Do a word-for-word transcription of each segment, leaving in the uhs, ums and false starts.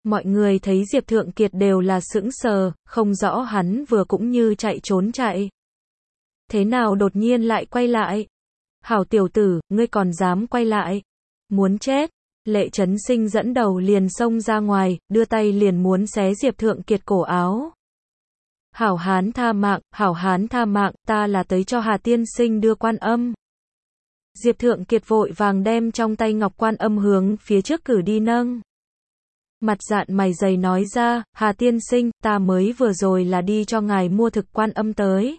Mọi người thấy Diệp Thượng Kiệt đều là sững sờ, không rõ hắn vừa cũng như chạy trốn chạy. Thế nào đột nhiên lại quay lại? Hảo tiểu tử, ngươi còn dám quay lại? Muốn chết. Lệ Chấn Sinh dẫn đầu liền xông ra ngoài, đưa tay liền muốn xé Diệp Thượng Kiệt cổ áo. Hảo hán tha mạng, hảo hán tha mạng, ta là tới cho Hà tiên sinh đưa quan âm. Diệp Thượng Kiệt vội vàng đem trong tay ngọc quan âm hướng phía trước cử đi nâng. Mặt dạn mày dày nói ra, Hà tiên sinh, ta mới vừa rồi là đi cho ngài mua thực quan âm tới.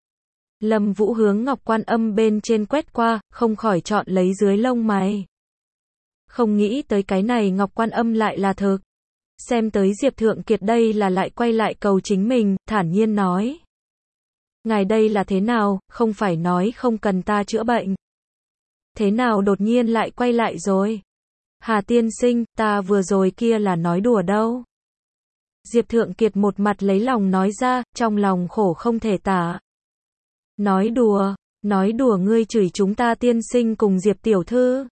Lâm Vũ hướng ngọc quan âm bên trên quét qua, không khỏi chọn lấy dưới lông mày. Không nghĩ tới cái này ngọc quan âm lại là thực. Xem tới Diệp Thượng Kiệt đây là lại quay lại cầu chính mình, thản nhiên nói. Ngài đây là thế nào, không phải nói không cần ta chữa bệnh. Thế nào đột nhiên lại quay lại rồi? Hà tiên sinh, ta vừa rồi kia là nói đùa đâu. Diệp Thượng Kiệt một mặt lấy lòng nói ra, trong lòng khổ không thể tả. Nói đùa, nói đùa ngươi chửi chúng ta tiên sinh cùng Diệp tiểu thư.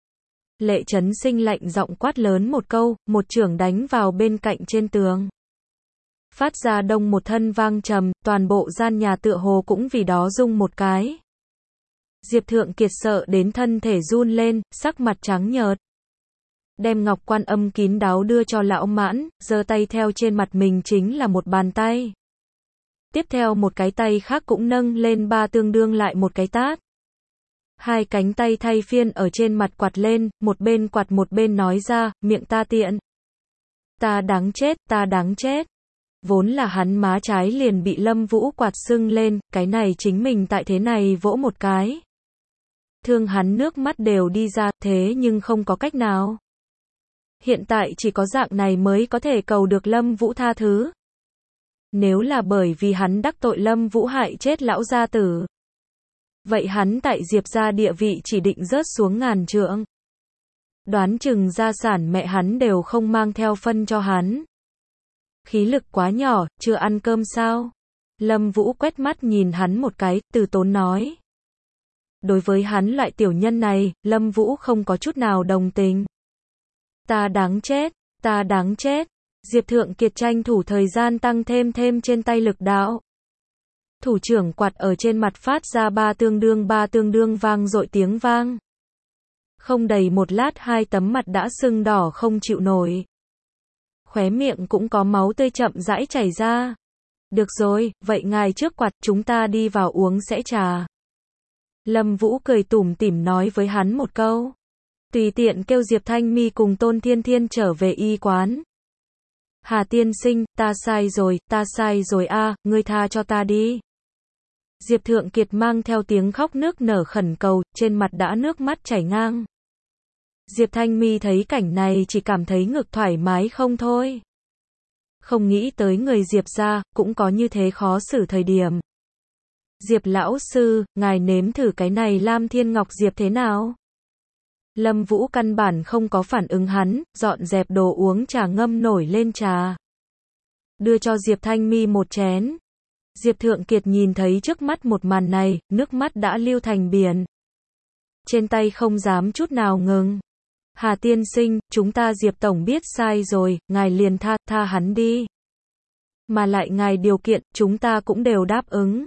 Lệ Chấn Sinh lạnh giọng quát lớn một câu, một chưởng đánh vào bên cạnh trên tường. Phát ra đông một thân vang trầm, toàn bộ gian nhà tựa hồ cũng vì đó rung một cái. Diệp Thượng Kiệt sợ đến thân thể run lên, sắc mặt trắng nhợt. Đem ngọc quan âm kín đáo đưa cho lão Mãn, giơ tay theo trên mặt mình chính là một bàn tay. Tiếp theo một cái tay khác cũng nâng lên ba tương đương lại một cái tát. Hai cánh tay thay phiên ở trên mặt quạt lên, một bên quạt một bên nói ra, miệng ta tiện. Ta đáng chết, ta đáng chết. Vốn là hắn má trái liền bị Lâm Vũ quạt sưng lên, cái này chính mình tại thế này vỗ một cái. Thương hắn nước mắt đều đi ra, thế nhưng không có cách nào. Hiện tại chỉ có dạng này mới có thể cầu được Lâm Vũ tha thứ. Nếu là bởi vì hắn đắc tội Lâm Vũ hại chết lão gia tử. Vậy hắn tại Diệp gia địa vị chỉ định rớt xuống ngàn trượng. Đoán chừng gia sản mẹ hắn đều không mang theo phân cho hắn. Khí lực quá nhỏ, chưa ăn cơm sao? Lâm Vũ quét mắt nhìn hắn một cái, từ tốn nói. Đối với hắn loại tiểu nhân này, Lâm Vũ không có chút nào đồng tình. Ta đáng chết, ta đáng chết. Diệp Thượng Kiệt tranh thủ thời gian tăng thêm thêm trên tay lực đạo. Thủ trưởng quạt ở trên mặt phát ra ba tương đương ba tương đương vang dội tiếng vang. Không đầy một lát hai tấm mặt đã sưng đỏ không chịu nổi. Khóe miệng cũng có máu tươi chậm rãi chảy ra. Được rồi, vậy ngài trước quạt chúng ta đi vào uống sẽ trà. Lâm Vũ cười tủm tỉm nói với hắn một câu. Tùy tiện kêu Diệp Thanh Mi cùng Tôn Thiên Thiên trở về y quán. Hà tiên sinh, ta sai rồi, ta sai rồi a, à, ngươi tha cho ta đi. Diệp Thượng Kiệt mang theo tiếng khóc nước nở khẩn cầu, trên mặt đã nước mắt chảy ngang. Diệp Thanh Mi thấy cảnh này chỉ cảm thấy ngực thoải mái không thôi. Không nghĩ tới người Diệp gia cũng có như thế khó xử thời điểm. Diệp lão sư, ngài nếm thử cái này Lam Thiên Ngọc Diệp thế nào? Lâm Vũ căn bản không có phản ứng hắn, dọn dẹp đồ uống trà ngâm nổi lên trà. Đưa cho Diệp Thanh Mi một chén. Diệp Thượng Kiệt nhìn thấy trước mắt một màn này, nước mắt đã lưu thành biển. Trên tay không dám chút nào ngừng. Hà tiên sinh, chúng ta Diệp tổng biết sai rồi, ngài liền tha, tha hắn đi. Mà lại ngài điều kiện, chúng ta cũng đều đáp ứng.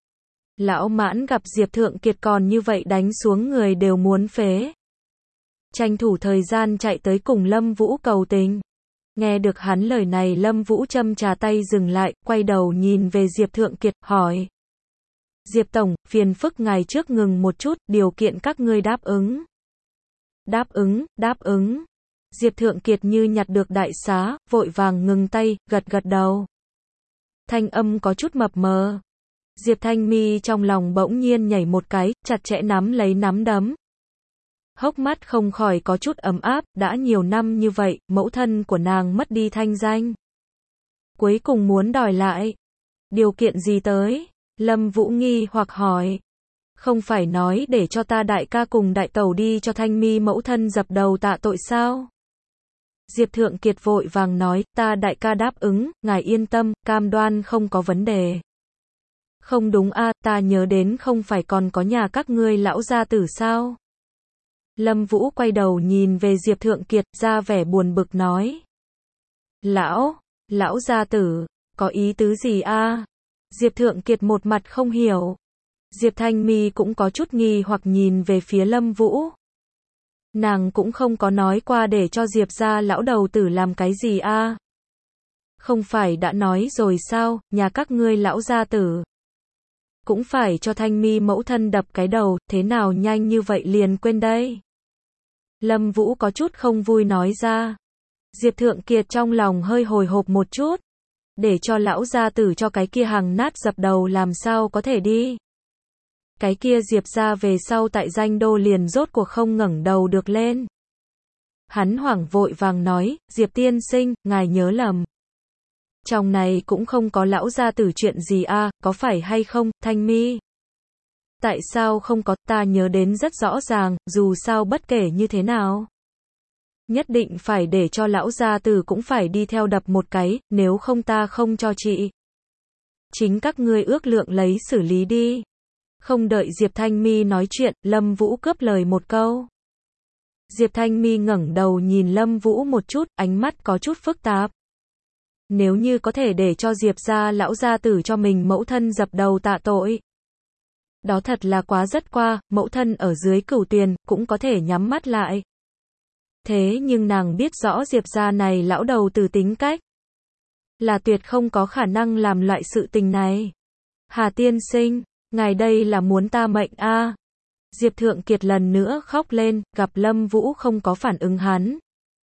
Lão Mãn gặp Diệp Thượng Kiệt còn như vậy đánh xuống người đều muốn phế. Tranh thủ thời gian chạy tới cùng Lâm Vũ cầu tình. Nghe được hắn lời này Lâm Vũ châm trà tay dừng lại, quay đầu nhìn về Diệp Thượng Kiệt, hỏi. Diệp tổng, phiền phức ngài trước ngừng một chút, điều kiện các ngươi đáp ứng. Đáp ứng, đáp ứng. Diệp Thượng Kiệt như nhặt được đại xá, vội vàng ngừng tay, gật gật đầu. Thanh âm có chút mập mờ. Diệp Thanh Mi trong lòng bỗng nhiên nhảy một cái, chặt chẽ nắm lấy nắm đấm. Hốc mắt không khỏi có chút ấm áp, đã nhiều năm như vậy, mẫu thân của nàng mất đi thanh danh. Cuối cùng muốn đòi lại. Điều kiện gì tới? Lâm Vũ nghi hoặc hỏi. Không phải nói để cho ta đại ca cùng đại tẩu đi cho Thanh Mi mẫu thân dập đầu tạ tội sao? Diệp Thượng Kiệt vội vàng nói, ta đại ca đáp ứng, ngài yên tâm, cam đoan không có vấn đề. Không đúng a, ta nhớ đến không phải còn có nhà các ngươi lão gia tử sao? Lâm Vũ quay đầu nhìn về Diệp Thượng Kiệt, ra vẻ buồn bực nói. Lão, lão gia tử, có ý tứ gì a? Diệp Thượng Kiệt một mặt không hiểu. Diệp Thanh Mi cũng có chút nghi hoặc nhìn về phía Lâm Vũ. Nàng cũng không có nói qua để cho Diệp gia lão đầu tử làm cái gì a? Không phải đã nói rồi sao, nhà các ngươi lão gia tử cũng phải cho Thanh Mi mẫu thân đập cái đầu, thế nào nhanh như vậy liền quên đây? Lâm Vũ có chút không vui nói ra. Diệp Thượng Kiệt trong lòng hơi hồi hộp một chút. Để cho lão gia tử cho cái kia hàng nát dập đầu làm sao có thể đi. Cái kia Diệp gia về sau tại Danh Đô liền rốt cuộc không ngẩng đầu được lên. Hắn hoảng vội vàng nói, Diệp tiên sinh, ngài nhớ lầm. Trong này cũng không có lão gia tử chuyện gì a, có phải hay không, Thanh Mi? Tại sao không có, ta nhớ đến rất rõ ràng, dù sao bất kể như thế nào. Nhất định phải để cho lão gia tử cũng phải đi theo đập một cái, nếu không ta không cho chị. Chính các ngươi ước lượng lấy xử lý đi. Không đợi Diệp Thanh Mi nói chuyện, Lâm Vũ cướp lời một câu. Diệp Thanh Mi ngẩng đầu nhìn Lâm Vũ một chút, ánh mắt có chút phức tạp. Nếu như có thể để cho Diệp gia lão gia tử cho mình mẫu thân dập đầu tạ tội. Đó thật là quá rất qua, mẫu thân ở dưới cửu tuyền, cũng có thể nhắm mắt lại. Thế nhưng nàng biết rõ Diệp gia này lão đầu tử tính cách. Là tuyệt không có khả năng làm loại sự tình này. Hà tiên sinh, ngài đây là muốn ta mệnh a? À. Diệp Thượng Kiệt lần nữa khóc lên, gặp Lâm Vũ không có phản ứng hắn.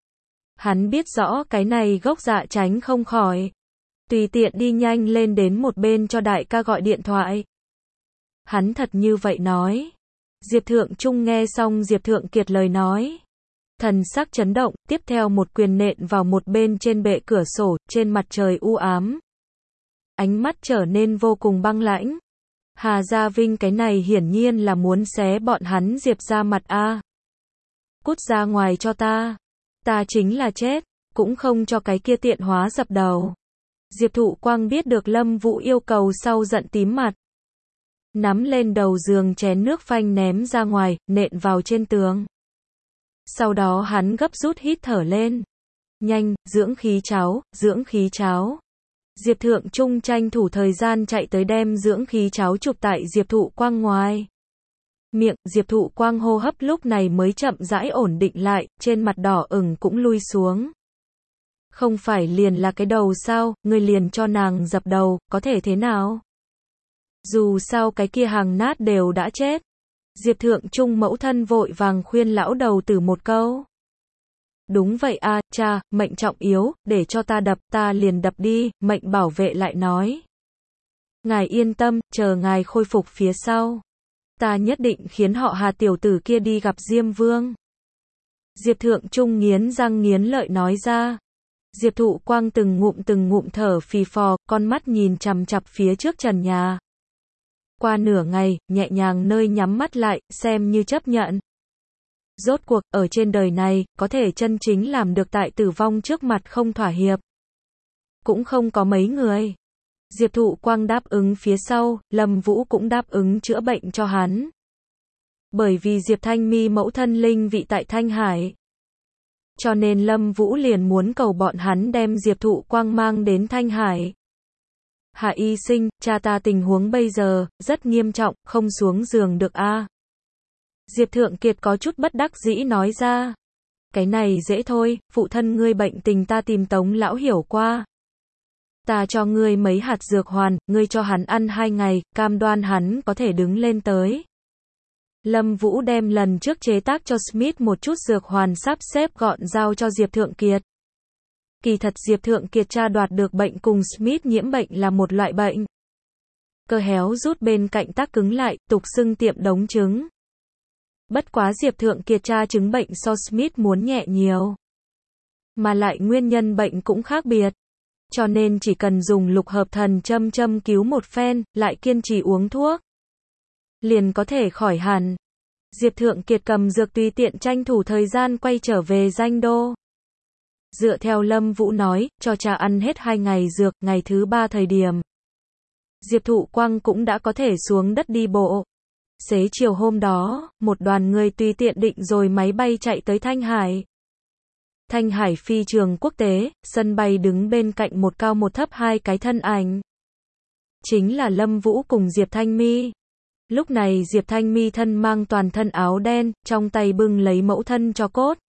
Hắn biết rõ cái này gốc dạ tránh không khỏi. Tùy tiện đi nhanh lên đến một bên cho đại ca gọi điện thoại. Hắn thật như vậy nói. Diệp Thượng Trung nghe xong Diệp Thượng Kiệt lời nói. Thần sắc chấn động, tiếp theo một quyền nện vào một bên trên bệ cửa sổ, trên mặt trời u ám. Ánh mắt trở nên vô cùng băng lãnh. Hà Gia Vinh cái này hiển nhiên là muốn xé bọn hắn Diệp ra mặt a. Cút ra ngoài cho ta. Ta chính là chết, cũng không cho cái kia tiện hóa dập đầu. Diệp Thụ Quang biết được Lâm Vũ yêu cầu sau giận tím mặt. Nắm lên đầu giường chén nước phanh ném ra ngoài, nện vào trên tường. Sau đó hắn gấp rút hít thở lên. Nhanh, dưỡng khí cháo, dưỡng khí cháo. Diệp Thượng Trung tranh thủ thời gian chạy tới đem dưỡng khí cháo chụp tại Diệp Thụ Quang ngoài. Miệng, Diệp Thụ Quang hô hấp lúc này mới chậm rãi ổn định lại, trên mặt đỏ ửng cũng lui xuống. Không phải liền là cái đầu sao, ngươi liền cho nàng dập đầu, có thể thế nào? Dù sao cái kia hàng nát đều đã chết. Diệp Thượng Trung mẫu thân vội vàng khuyên lão đầu tử một câu. Đúng vậy a, cha, mệnh trọng yếu, để cho ta đập, ta liền đập đi, mệnh bảo vệ lại nói. Ngài yên tâm, chờ ngài khôi phục phía sau. Ta nhất định khiến họ Hà tiểu tử kia đi gặp Diêm Vương. Diệp Thượng Trung nghiến răng nghiến lợi nói ra. Diệp Thụ Quang từng ngụm từng ngụm thở phì phò, con mắt nhìn chằm chằm phía trước trần nhà. Qua nửa ngày, nhẹ nhàng nơi nhắm mắt lại, xem như chấp nhận. Rốt cuộc, ở trên đời này, có thể chân chính làm được tại tử vong trước mặt không thỏa hiệp. Cũng không có mấy người. Diệp Thụ Quang đáp ứng phía sau, Lâm Vũ cũng đáp ứng chữa bệnh cho hắn. Bởi vì Diệp Thanh Mi mẫu thân linh vị tại Thanh Hải. Cho nên Lâm Vũ liền muốn cầu bọn hắn đem Diệp Thụ Quang mang đến Thanh Hải. Hạ y sinh, cha ta tình huống bây giờ, rất nghiêm trọng, không xuống giường được a. À. Diệp Thượng Kiệt có chút bất đắc dĩ nói ra. Cái này dễ thôi, phụ thân ngươi bệnh tình ta tìm Tống lão hiểu qua. Ta cho ngươi mấy hạt dược hoàn, ngươi cho hắn ăn hai ngày, cam đoan hắn có thể đứng lên tới. Lâm Vũ đem lần trước chế tác cho Smith một chút dược hoàn sắp xếp gọn giao cho Diệp Thượng Kiệt. Kỳ thật Diệp Thượng Kiệt tra đoạt được bệnh cùng Smith nhiễm bệnh là một loại bệnh. Cơ héo rút bên cạnh tác cứng lại, tục xưng tiệm đống trứng. Bất quá Diệp Thượng Kiệt tra chứng bệnh so Smith muốn nhẹ nhiều. Mà lại nguyên nhân bệnh cũng khác biệt. Cho nên chỉ cần dùng lục hợp thần châm châm cứu một phen, lại kiên trì uống thuốc. Liền có thể khỏi hẳn. Diệp Thượng Kiệt cầm dược tùy tiện tranh thủ thời gian quay trở về Danh Đô. Dựa theo Lâm Vũ nói, cho cha ăn hết hai ngày dược, ngày thứ ba thời điểm. Diệp Thụ Quang cũng đã có thể xuống đất đi bộ. Xế chiều hôm đó, một đoàn người tùy tiện định rồi máy bay chạy tới Thanh Hải. Thanh Hải phi trường quốc tế, sân bay đứng bên cạnh một cao một thấp hai cái thân ảnh. Chính là Lâm Vũ cùng Diệp Thanh Mi. Lúc này Diệp Thanh Mi thân mang toàn thân áo đen, trong tay bưng lấy mẫu thân cho cốt.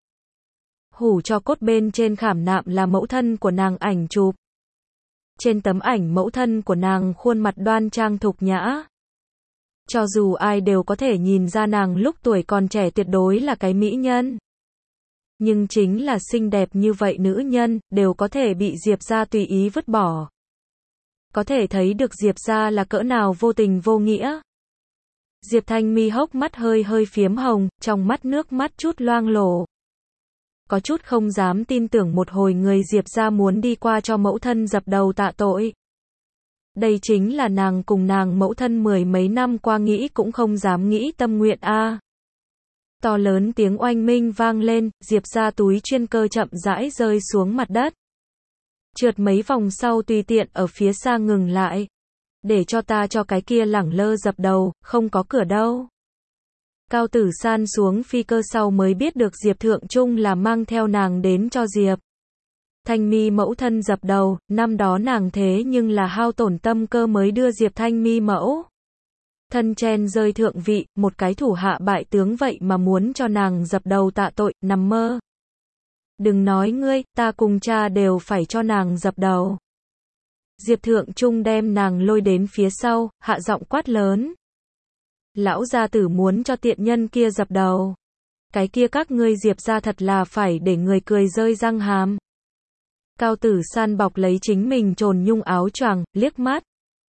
Hủ cho cốt bên trên khảm nạm là mẫu thân của nàng ảnh chụp. Trên tấm ảnh mẫu thân của nàng khuôn mặt đoan trang thục nhã. Cho dù ai đều có thể nhìn ra nàng lúc tuổi còn trẻ tuyệt đối là cái mỹ nhân. Nhưng chính là xinh đẹp như vậy nữ nhân, đều có thể bị Diệp gia tùy ý vứt bỏ. Có thể thấy được Diệp gia là cỡ nào vô tình vô nghĩa. Diệp Thanh Mi hốc mắt hơi hơi phiếm hồng, trong mắt nước mắt chút loang lổ. Có chút không dám tin tưởng một hồi người Diệp gia muốn đi qua cho mẫu thân dập đầu tạ tội. Đây chính là nàng cùng nàng mẫu thân mười mấy năm qua nghĩ cũng không dám nghĩ tâm nguyện a. À. To lớn tiếng oanh minh vang lên, Diệp gia túi chuyên cơ chậm rãi rơi xuống mặt đất. Trượt mấy vòng sau tùy tiện ở phía xa ngừng lại. Để cho ta cho cái kia lẳng lơ dập đầu, không có cửa đâu. Cao Tử San xuống phi cơ sau mới biết được Diệp Thượng Trung là mang theo nàng đến cho Diệp Thanh Mi mẫu thân dập đầu, năm đó nàng thế nhưng là hao tổn tâm cơ mới đưa Diệp Thanh Mi mẫu thân chen rơi thượng vị, một cái thủ hạ bại tướng vậy mà muốn cho nàng dập đầu tạ tội, nằm mơ. Đừng nói ngươi, ta cùng cha đều phải cho nàng dập đầu. Diệp Thượng Trung đem nàng lôi đến phía sau, hạ giọng quát lớn. Lão gia tử muốn cho tiện nhân kia dập đầu. Cái kia các ngươi Diệp gia thật là phải để người cười rơi răng hàm. Cao Tử San bọc lấy chính mình trồn nhung áo choàng, liếc mắt.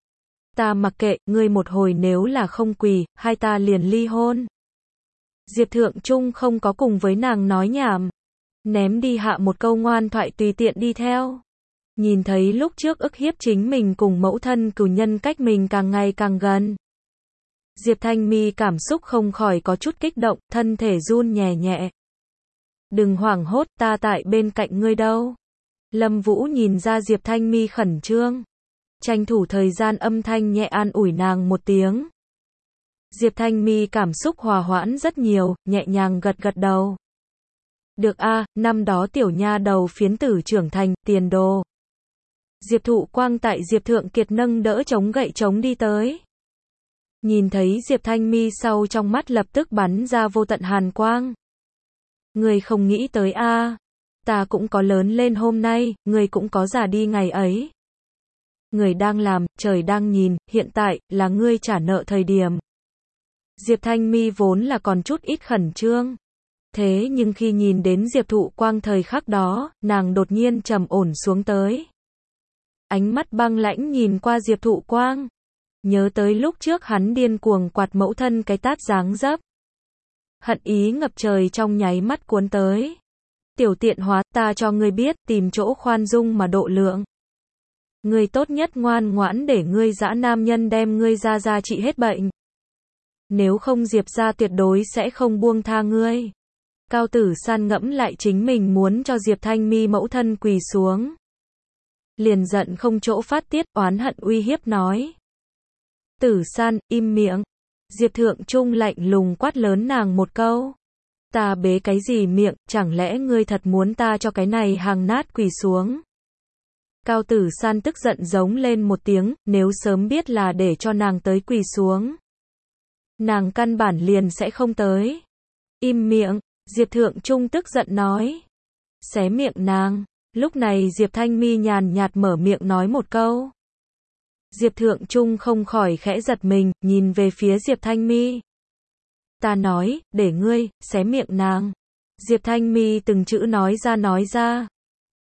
Ta mặc kệ, ngươi một hồi nếu là không quỳ, hai ta liền ly hôn. Diệp Thượng Trung không có cùng với nàng nói nhảm. Ném đi hạ một câu ngoan thoại tùy tiện đi theo. Nhìn thấy lúc trước ức hiếp chính mình cùng mẫu thân cửu nhân cách mình càng ngày càng gần. Diệp Thanh Mi cảm xúc không khỏi có chút kích động, thân thể run nhẹ nhẹ. Đừng hoảng hốt, ta tại bên cạnh ngươi đâu. Lâm Vũ nhìn ra Diệp Thanh Mi khẩn trương. Tranh thủ thời gian âm thanh nhẹ an ủi nàng một tiếng. Diệp Thanh Mi cảm xúc hòa hoãn rất nhiều, nhẹ nhàng gật gật đầu. Được a, năm đó tiểu nha đầu phiến tử trưởng thành, tiền đồ. Diệp Thụ Quang tại Diệp Thượng Kiệt nâng đỡ chống gậy chống đi tới. Nhìn thấy Diệp Thanh Mi sau trong mắt lập tức bắn ra vô tận hàn quang. Người không nghĩ tới a, à. Ta cũng có lớn lên hôm nay, người cũng có già đi ngày ấy. Người đang làm, trời đang nhìn, hiện tại, là ngươi trả nợ thời điểm. Diệp Thanh Mi vốn là còn chút ít khẩn trương. Thế nhưng khi nhìn đến Diệp Thụ Quang thời khắc đó, nàng đột nhiên trầm ổn xuống tới. Ánh mắt băng lãnh nhìn qua Diệp Thụ Quang. Nhớ tới lúc trước hắn điên cuồng quạt mẫu thân cái tát dáng dấp. Hận ý ngập trời trong nháy mắt cuốn tới. Tiểu tiện hóa, ta cho ngươi biết, tìm chỗ khoan dung mà độ lượng. Ngươi tốt nhất ngoan ngoãn để ngươi dã nam nhân đem ngươi ra ra trị hết bệnh. Nếu không Diệp gia tuyệt đối sẽ không buông tha ngươi. Cao Tử San ngẫm lại chính mình muốn cho Diệp Thanh Mi mẫu thân quỳ xuống. Liền giận không chỗ phát tiết, oán hận uy hiếp nói. Tử San, im miệng. Diệp Thượng Trung lạnh lùng quát lớn nàng một câu. Ta bế cái gì miệng, chẳng lẽ ngươi thật muốn ta cho cái này hàng nát quỳ xuống. Cao Tử San tức giận giống lên một tiếng, nếu sớm biết là để cho nàng tới quỳ xuống. Nàng căn bản liền sẽ không tới. Im miệng, Diệp Thượng Trung tức giận nói. Xé miệng nàng. Lúc này Diệp Thanh Mi nhàn nhạt mở miệng nói một câu. Diệp Thượng Trung không khỏi khẽ giật mình, nhìn về phía Diệp Thanh Mi. Ta nói, để ngươi, xé miệng nàng. Diệp Thanh Mi từng chữ nói ra nói ra.